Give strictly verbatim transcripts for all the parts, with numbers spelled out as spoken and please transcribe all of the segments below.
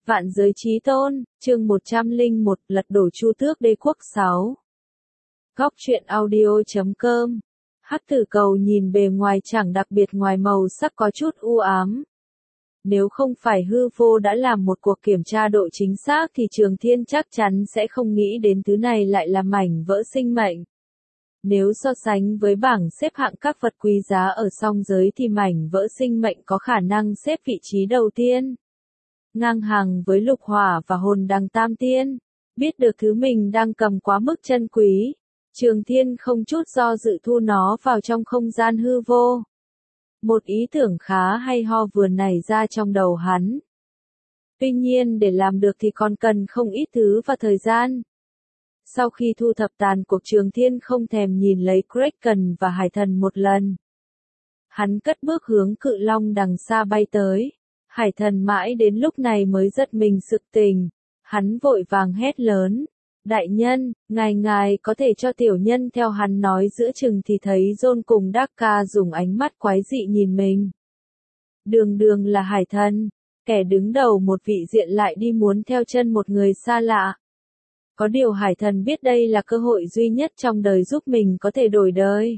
Vạn giới chí tôn, chương một trăm lẻ một, lật đổ Chu Tước Đế quốc sáu. Góc truyện audio chấm com. Hắc Tử Cầu nhìn bề ngoài chẳng đặc biệt ngoài màu sắc có chút u ám. Nếu không phải hư vô đã làm một cuộc kiểm tra độ chính xác thì Trường Thiên chắc chắn sẽ không nghĩ đến thứ này lại là mảnh vỡ sinh mệnh. Nếu so sánh với bảng xếp hạng các vật quý giá ở song giới thì mảnh vỡ sinh mệnh có khả năng xếp vị trí đầu tiên. Ngang hàng với lục hỏa và hồn đằng tam tiên. Biết được thứ mình đang cầm quá mức chân quý, Trường Thiên không chút do dự thu nó vào trong không gian hư vô. Một ý tưởng khá hay ho vừa nảy ra trong đầu hắn. Tuy nhiên để làm được thì còn cần không ít thứ và thời gian. Sau khi thu thập tàn cuộc, Trường Thiên không thèm nhìn lấy Kraken và Hải Thần một lần. Hắn cất bước hướng cự long đằng xa bay tới. Hải Thần mãi đến lúc này mới giật mình sực tỉnh. Hắn vội vàng hét lớn. Đại nhân, ngài ngài có thể cho tiểu nhân theo hắn nói. Giữa chừng thì thấy John cùng Dakka dùng ánh mắt quái dị nhìn mình. Đường đường là Hải Thần, kẻ đứng đầu một vị diện lại đi muốn theo chân một người xa lạ. Có điều Hải Thần biết đây là cơ hội duy nhất trong đời giúp mình có thể đổi đời.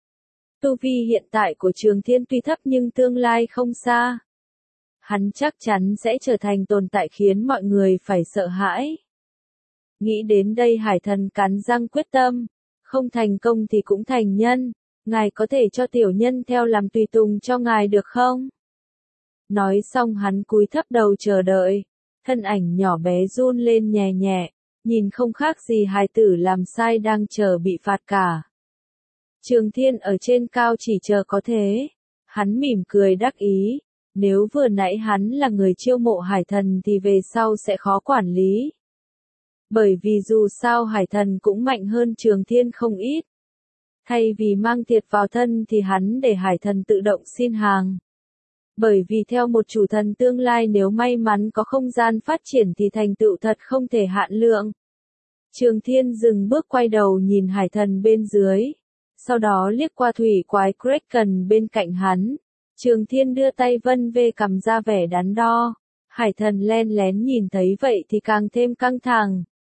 Tu vi hiện tại của Trường Thiên tuy thấp nhưng tương lai không xa. Hắn chắc chắn sẽ trở thành tồn tại khiến mọi người phải sợ hãi. Nghĩ đến đây Hải Thần cắn răng quyết tâm. Không thành công thì cũng thành nhân. Ngài có thể cho tiểu nhân theo làm tùy tùng cho ngài được không? Nói xong hắn cúi thấp đầu chờ đợi. Thân ảnh nhỏ bé run lên nhẹ nhẹ. Nhìn không khác gì hài tử làm sai đang chờ bị phạt cả. Trường Thiên ở trên cao chỉ chờ có thế. Hắn mỉm cười đắc ý. Nếu vừa nãy hắn là người chiêu mộ Hải Thần thì về sau sẽ khó quản lý. Bởi vì dù sao Hải Thần cũng mạnh hơn Trường Thiên không ít. Thay vì mang thiệt vào thân thì hắn để Hải Thần tự động xin hàng. Bởi vì theo một chủ thần tương lai nếu may mắn có không gian phát triển thì thành tựu thật không thể hạn lượng. Trường Thiên dừng bước quay đầu nhìn Hải Thần bên dưới. Sau đó liếc qua thủy quái Kraken bên cạnh hắn. Trường Thiên đưa tay vân về cầm ra vẻ đắn đo. Hải Thần len lén nhìn thấy vậy thì càng thêm căng thẳng.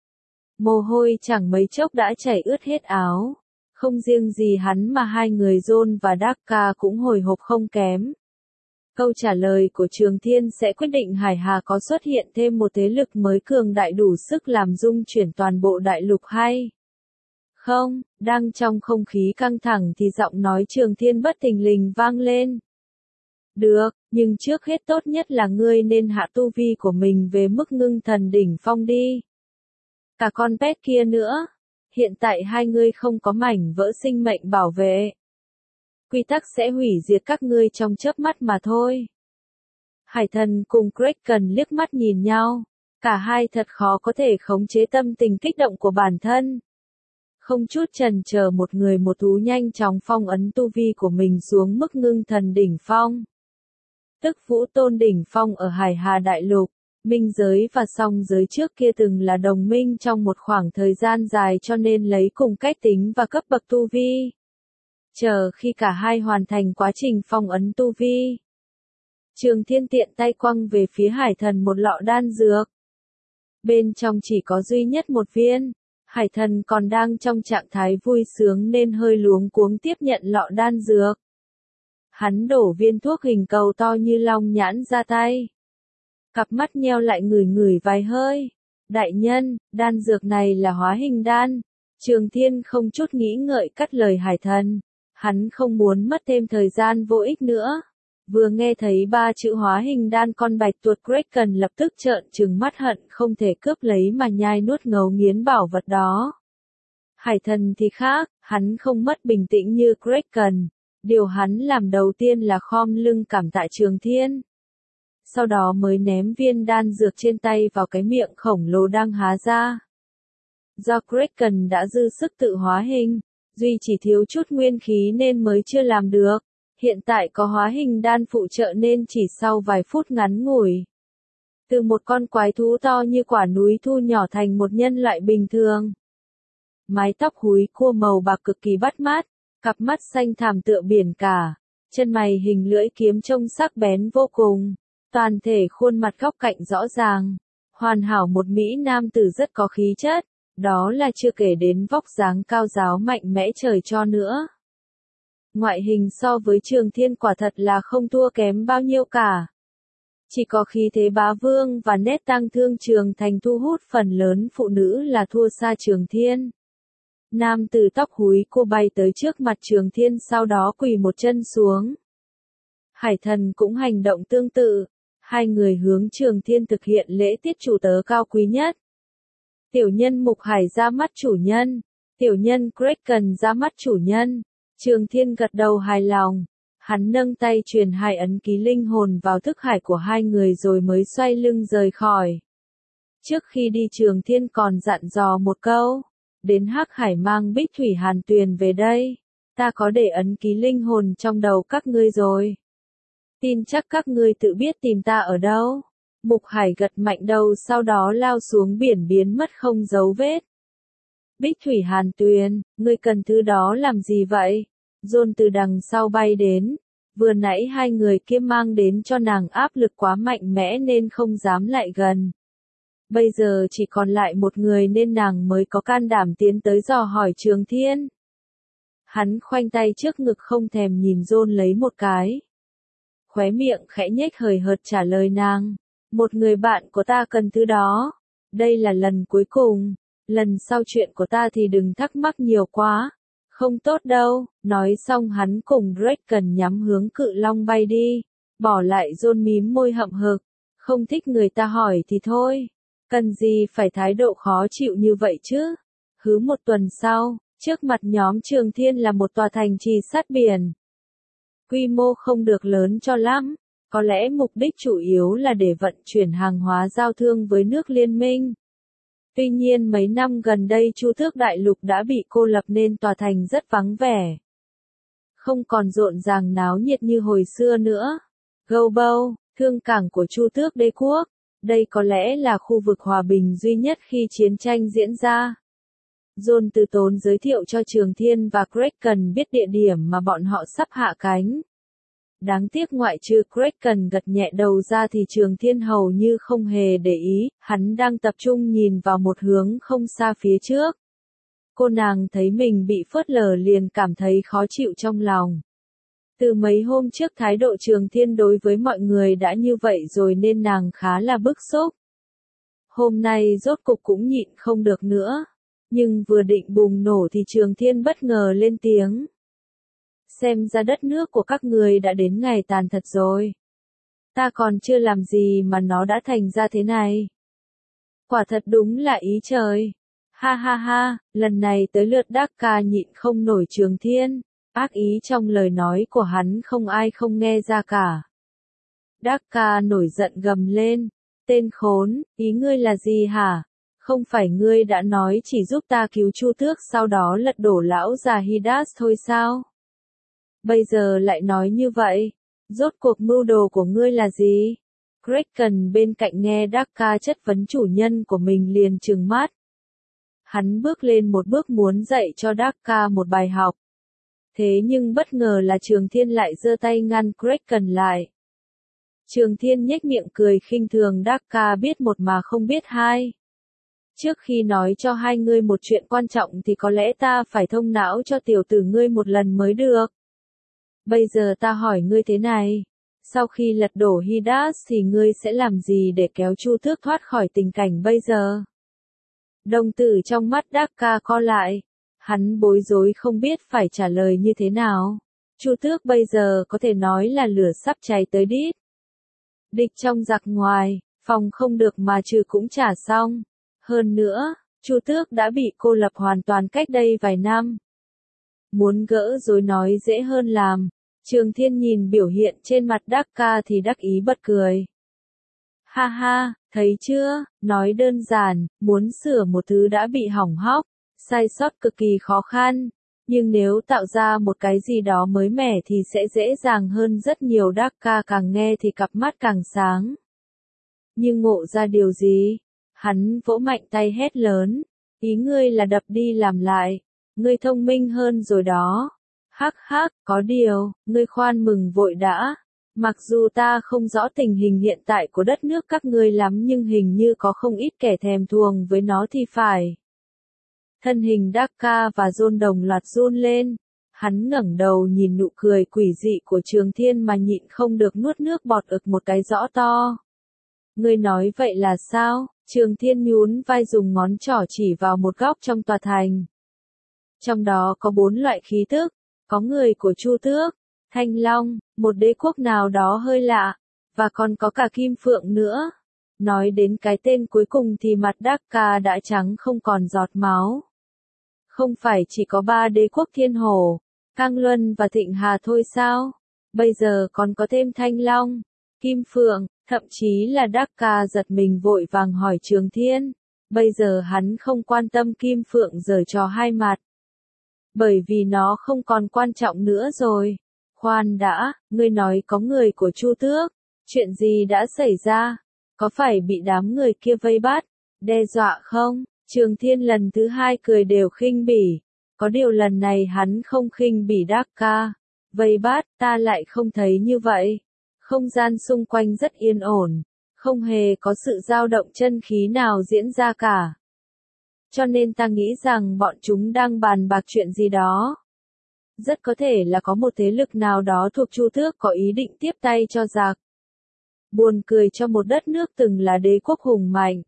Mồ hôi chẳng mấy chốc đã chảy ướt hết áo. Không riêng gì hắn mà hai người John và Dakka cũng hồi hộp không kém. Câu trả lời của Trường Thiên sẽ quyết định Hải Hà có xuất hiện thêm một thế lực mới cường đại đủ sức làm rung chuyển toàn bộ đại lục hay không. Đang trong không khí căng thẳng thì giọng nói Trường Thiên bất thình lình vang lên. Được, nhưng trước hết tốt nhất là ngươi nên hạ tu vi của mình về mức ngưng thần đỉnh phong đi. Cả con pet kia nữa. Hiện tại hai ngươi không có mảnh vỡ sinh mệnh bảo vệ. Quy tắc sẽ hủy diệt các ngươi trong chớp mắt mà thôi. Hải Thần cùng Kraken liếc mắt nhìn nhau. Cả hai thật khó có thể khống chế tâm tình kích động của bản thân. Không chút chần chờ một người một thú nhanh chóng phong ấn tu vi của mình xuống mức ngưng thần đỉnh phong. Tức Vũ Tôn đỉnh phong ở Hải Hà Đại Lục. Minh giới và song giới trước kia từng là đồng minh trong một khoảng thời gian dài cho nên lấy cùng cách tính và cấp bậc tu vi. Chờ khi cả hai hoàn thành quá trình phong ấn tu vi. Trường Thiên tiện tay quăng về phía Hải Thần một lọ đan dược. Bên trong chỉ có duy nhất một viên. Hải Thần còn đang trong trạng thái vui sướng nên hơi luống cuống tiếp nhận lọ đan dược. Hắn đổ viên thuốc hình cầu to như long nhãn ra tay. Cặp mắt nheo lại ngửi ngửi vài hơi. Đại nhân, đan dược này là hóa hình đan. Trường Thiên không chút nghĩ ngợi cắt lời Hải Thần. Hắn không muốn mất thêm thời gian vô ích nữa. Vừa nghe thấy ba chữ hóa hình đan con bạch tuộc Kraken lập tức trợn trừng mắt hận không thể cướp lấy mà nhai nuốt ngấu nghiến bảo vật đó. Hải Thần thì khác, hắn không mất bình tĩnh như Kraken. Điều hắn làm đầu tiên là khom lưng cảm tạ Trường Thiên. Sau đó mới ném viên đan dược trên tay vào cái miệng khổng lồ đang há ra. Do Kraken đã dư sức tự hóa hình, duy chỉ thiếu chút nguyên khí nên mới chưa làm được. Hiện tại có hóa hình đan phụ trợ nên chỉ sau vài phút ngắn ngủi. Từ một con quái thú to như quả núi thu nhỏ thành một nhân loại bình thường. Mái tóc húi cua màu bạc cực kỳ bắt mắt, cặp mắt xanh thẳm tựa biển cả, chân mày hình lưỡi kiếm trông sắc bén vô cùng. toàn thể khuôn mặt góc cạnh rõ ràng, hoàn hảo một mỹ nam tử rất có khí chất, đó là chưa kể đến vóc dáng cao ráo mạnh mẽ trời cho nữa. Ngoại hình so với Trường Thiên quả thật là không thua kém bao nhiêu cả. Chỉ có khí thế bá vương và nét tang thương Trường Thành thu hút phần lớn phụ nữ là thua xa Trường Thiên. Nam tử tóc húi cô bay tới trước mặt Trường Thiên sau đó quỳ một chân xuống. Hải Thần cũng hành động tương tự, hai người hướng Trường Thiên thực hiện lễ tiết chủ tớ cao quý nhất. Tiểu nhân Mục Hải ra mắt chủ nhân, tiểu nhân Kraken ra mắt chủ nhân. Trường Thiên gật đầu hài lòng, hắn nâng tay truyền hai ấn ký linh hồn vào thức hải của hai người rồi mới xoay lưng rời khỏi. Trước khi đi Trường Thiên còn dặn dò một câu, đến Hắc Hải mang Bích Thủy Hàn Tuyền về đây, ta có để ấn ký linh hồn trong đầu các ngươi rồi. Tin chắc các ngươi tự biết tìm ta ở đâu. Mục Hải gật mạnh đầu sau đó lao xuống biển biến mất không dấu vết. Bích Thủy Hàn Tuyền, ngươi cần thứ đó làm gì vậy? John từ đằng sau bay đến, vừa nãy hai người kia mang đến cho nàng áp lực quá mạnh mẽ nên không dám lại gần. Bây giờ chỉ còn lại một người nên nàng mới có can đảm tiến tới dò hỏi Trường Thiên. Hắn khoanh tay trước ngực không thèm nhìn John lấy một cái. Khóe miệng khẽ nhếch hời hợt trả lời nàng, một người bạn của ta cần thứ đó. Đây là lần cuối cùng, lần sau chuyện của ta thì đừng thắc mắc nhiều quá. Không tốt đâu, nói xong hắn cùng Kraken nhắm hướng cự long bay đi, bỏ lại John mím môi hậm hực, không thích người ta hỏi thì thôi, cần gì phải thái độ khó chịu như vậy chứ. Hứ một tuần sau, trước mặt nhóm Trường Thiên là một tòa thành trì sát biển. Quy mô không được lớn cho lắm, có lẽ mục đích chủ yếu là để vận chuyển hàng hóa giao thương với nước liên minh. Tuy nhiên mấy năm gần đây Chu Tước Đại Lục đã bị cô lập nên tòa thành rất vắng vẻ. Không còn rộn ràng náo nhiệt như hồi xưa nữa. Gâu thương cảng của Chu Tước Đế Quốc, đây có lẽ là khu vực hòa bình duy nhất khi chiến tranh diễn ra. John từ tốn giới thiệu cho Trường Thiên và Kraken biết địa điểm mà bọn họ sắp hạ cánh. Đáng tiếc ngoại trừ Kraken gật nhẹ đầu ra thì Trường Thiên hầu như không hề để ý, hắn đang tập trung nhìn vào một hướng không xa phía trước. Cô nàng thấy mình bị phớt lờ liền cảm thấy khó chịu trong lòng. Từ mấy hôm trước thái độ Trường Thiên đối với mọi người đã như vậy rồi nên nàng khá là bức xúc. Hôm nay rốt cục cũng nhịn không được nữa. Nhưng vừa định bùng nổ thì Trường Thiên bất ngờ lên tiếng. Xem ra đất nước của các người đã đến ngày tàn thật rồi. Ta còn chưa làm gì mà nó đã thành ra thế này. Quả thật đúng là ý trời. Ha ha ha, lần này tới lượt Dakka nhịn không nổi Trường Thiên. Ác ý trong lời nói của hắn không ai không nghe ra cả. Dakka nổi giận gầm lên. Tên khốn, ý ngươi là gì hả? Không phải ngươi đã nói chỉ giúp ta cứu Chu Tước sau đó lật đổ lão già Hidas thôi sao? Bây giờ lại nói như vậy, rốt cuộc mưu đồ của ngươi là gì? Kraken bên cạnh nghe Dakka chất vấn chủ nhân của mình liền trừng mắt. Hắn bước lên một bước muốn dạy cho Dakka một bài học. Thế nhưng bất ngờ là Trường Thiên lại giơ tay ngăn Kraken lại. Trường Thiên nhếch miệng cười khinh thường Dakka biết một mà không biết hai. Trước khi nói cho hai ngươi một chuyện quan trọng thì có lẽ ta phải thông não cho tiểu tử ngươi một lần mới được. Bây giờ ta hỏi ngươi thế này, sau khi lật đổ Hidas thì ngươi sẽ làm gì để kéo Chu Tước thoát khỏi tình cảnh bây giờ? Đồng tử trong mắt Dakka co lại, hắn bối rối không biết phải trả lời như thế nào. Chu Tước bây giờ có thể nói là lửa sắp cháy tới đít. Địch trong giặc ngoài, phòng không được mà trừ cũng trả xong. Hơn nữa, Chu Tước đã bị cô lập hoàn toàn cách đây vài năm. Muốn gỡ rối nói dễ hơn làm. Trường Thiên nhìn biểu hiện trên mặt Dakka thì đắc ý bật cười. Ha ha, thấy chưa, nói đơn giản, muốn sửa một thứ đã bị hỏng hóc, sai sót cực kỳ khó khăn. Nhưng nếu tạo ra một cái gì đó mới mẻ thì sẽ dễ dàng hơn rất nhiều. Dakka càng nghe thì cặp mắt càng sáng. Nhưng ngộ ra điều gì? Hắn vỗ mạnh tay hét lớn. Ý ngươi là đập đi làm lại. Ngươi thông minh hơn rồi đó. Hắc hắc, có điều, ngươi khoan mừng vội đã. Mặc dù ta không rõ tình hình hiện tại của đất nước các ngươi lắm nhưng hình như có không ít kẻ thèm thuồng với nó thì phải. Thân hình Dakka và John đồng loạt run lên. Hắn ngẩng đầu nhìn nụ cười quỷ dị của Trường Thiên mà nhịn không được nuốt nước bọt ực một cái rõ to. Ngươi nói vậy là sao? Trường Thiên nhún vai dùng ngón trỏ chỉ vào một góc trong tòa thành. Trong đó có bốn loại khí tức, có người của Chu Tước, Thanh Long, một đế quốc nào đó hơi lạ, và còn có cả Kim Phượng nữa. Nói đến cái tên cuối cùng thì mặt Dakka đã trắng không còn giọt máu. Không phải chỉ có ba đế quốc Thiên Hổ, Cang Luân và Thịnh Hà thôi sao? Bây giờ còn có thêm Thanh Long, Kim Phượng, thậm chí là Dakka giật mình vội vàng hỏi Trường Thiên. Bây giờ hắn không quan tâm Kim Phượng giở trò hai mặt. Bởi vì nó không còn quan trọng nữa rồi. Khoan đã, ngươi nói có người của Chu Tước. Chuyện gì đã xảy ra? Có phải bị đám người kia vây bắt, đe dọa không? Trường Thiên lần thứ hai cười đều khinh bỉ. Có điều lần này hắn không khinh bỉ Dakka. Vây bắt, ta lại không thấy như vậy. Không gian xung quanh rất yên ổn. Không hề có sự dao động chân khí nào diễn ra cả. Cho nên ta nghĩ rằng bọn chúng đang bàn bạc chuyện gì đó. Rất có thể là có một thế lực nào đó thuộc Chu Tước có ý định tiếp tay cho giặc. Buồn cười cho một đất nước từng là đế quốc hùng mạnh.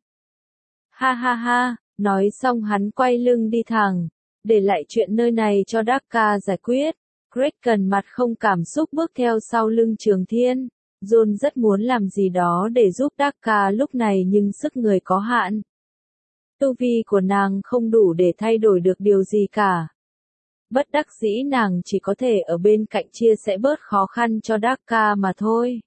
Ha ha ha, nói xong hắn quay lưng đi thẳng, để lại chuyện nơi này cho Dakka giải quyết. Kraken mặt không cảm xúc bước theo sau lưng Trường Thiên. John rất muốn làm gì đó để giúp Dakka lúc này nhưng sức người có hạn. Tu vi của nàng không đủ để thay đổi được điều gì cả. Bất đắc dĩ nàng chỉ có thể ở bên cạnh chia sẻ bớt khó khăn cho Dakka mà thôi.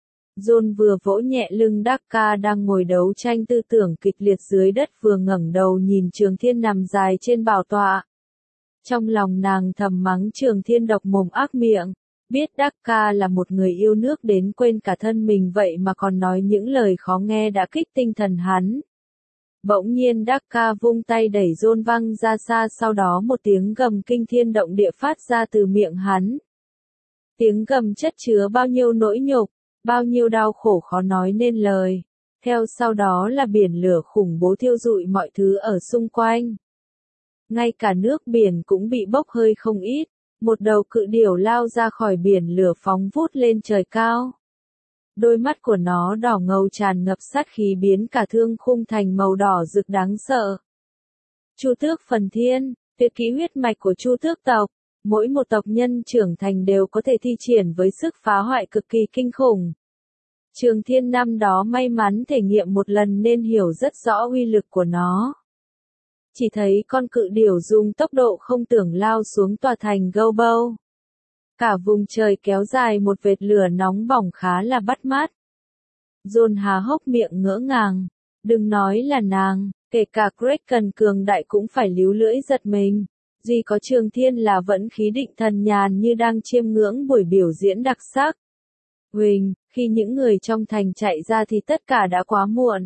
John vừa vỗ nhẹ lưng Dakka đang ngồi đấu tranh tư tưởng kịch liệt dưới đất vừa ngẩng đầu nhìn Trường Thiên nằm dài trên bảo tọa. Trong lòng nàng thầm mắng Trường Thiên độc mồm ác miệng, biết Dakka là một người yêu nước đến quên cả thân mình vậy mà còn nói những lời khó nghe đã kích tinh thần hắn. Bỗng nhiên Dakka vung tay đẩy John văng ra xa, sau đó một tiếng gầm kinh thiên động địa phát ra từ miệng hắn. Tiếng gầm chất chứa bao nhiêu nỗi nhục, bao nhiêu đau khổ khó nói nên lời. Theo sau đó là biển lửa khủng bố thiêu rụi mọi thứ ở xung quanh. Ngay cả nước biển cũng bị bốc hơi không ít, một đầu cự điểu lao ra khỏi biển lửa phóng vút lên trời cao. Đôi mắt của nó đỏ ngầu tràn ngập sát khí biến cả thương khung thành màu đỏ rực đáng sợ. Chu Tước Phần Thiên, tuyệt kỹ huyết mạch của Chu Tước tộc, mỗi một tộc nhân trưởng thành đều có thể thi triển với sức phá hoại cực kỳ kinh khủng. Trường Thiên năm đó may mắn thể nghiệm một lần nên hiểu rất rõ uy lực của nó. Chỉ thấy con cự điểu dùng tốc độ không tưởng lao xuống tòa thành Gobou. Cả vùng trời kéo dài một vệt lửa nóng bỏng khá là bắt mắt. John há hốc miệng ngỡ ngàng. Đừng nói là nàng, kể cả Kraken cường đại cũng phải líu lưỡi giật mình. Duy có Trường Thiên là vẫn khí định thần nhàn như đang chiêm ngưỡng buổi biểu diễn đặc sắc. Huỳnh, khi những người trong thành chạy ra thì tất cả đã quá muộn.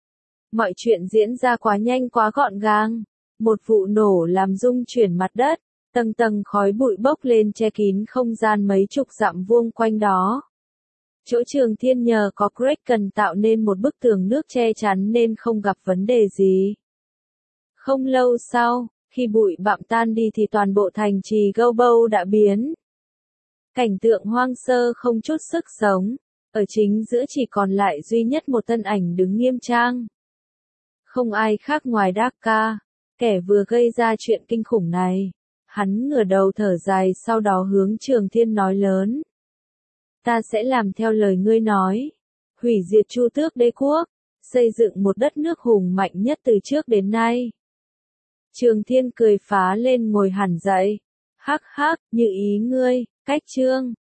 Mọi chuyện diễn ra quá nhanh quá gọn gàng. Một vụ nổ làm rung chuyển mặt đất. Tầng tầng khói bụi bốc lên che kín không gian mấy chục dặm vuông quanh đó. Chỗ Trường Thiên nhờ có Kraken tạo nên một bức tường nước che chắn nên không gặp vấn đề gì. Không lâu sau, khi bụi bặm tan đi thì toàn bộ thành trì Gobou đã biến. Cảnh tượng hoang sơ không chút sức sống, ở chính giữa chỉ còn lại duy nhất một thân ảnh đứng nghiêm trang. Không ai khác ngoài Dakka, kẻ vừa gây ra chuyện kinh khủng này. Hắn ngửa đầu thở dài sau đó hướng Trường Thiên nói lớn. Ta sẽ làm theo lời ngươi nói. Hủy diệt Chu Tước đế quốc. Xây dựng một đất nước hùng mạnh nhất từ trước đến nay. Trường Thiên cười phá lên ngồi hẳn dậy. Hắc hắc, như ý ngươi, cách chương.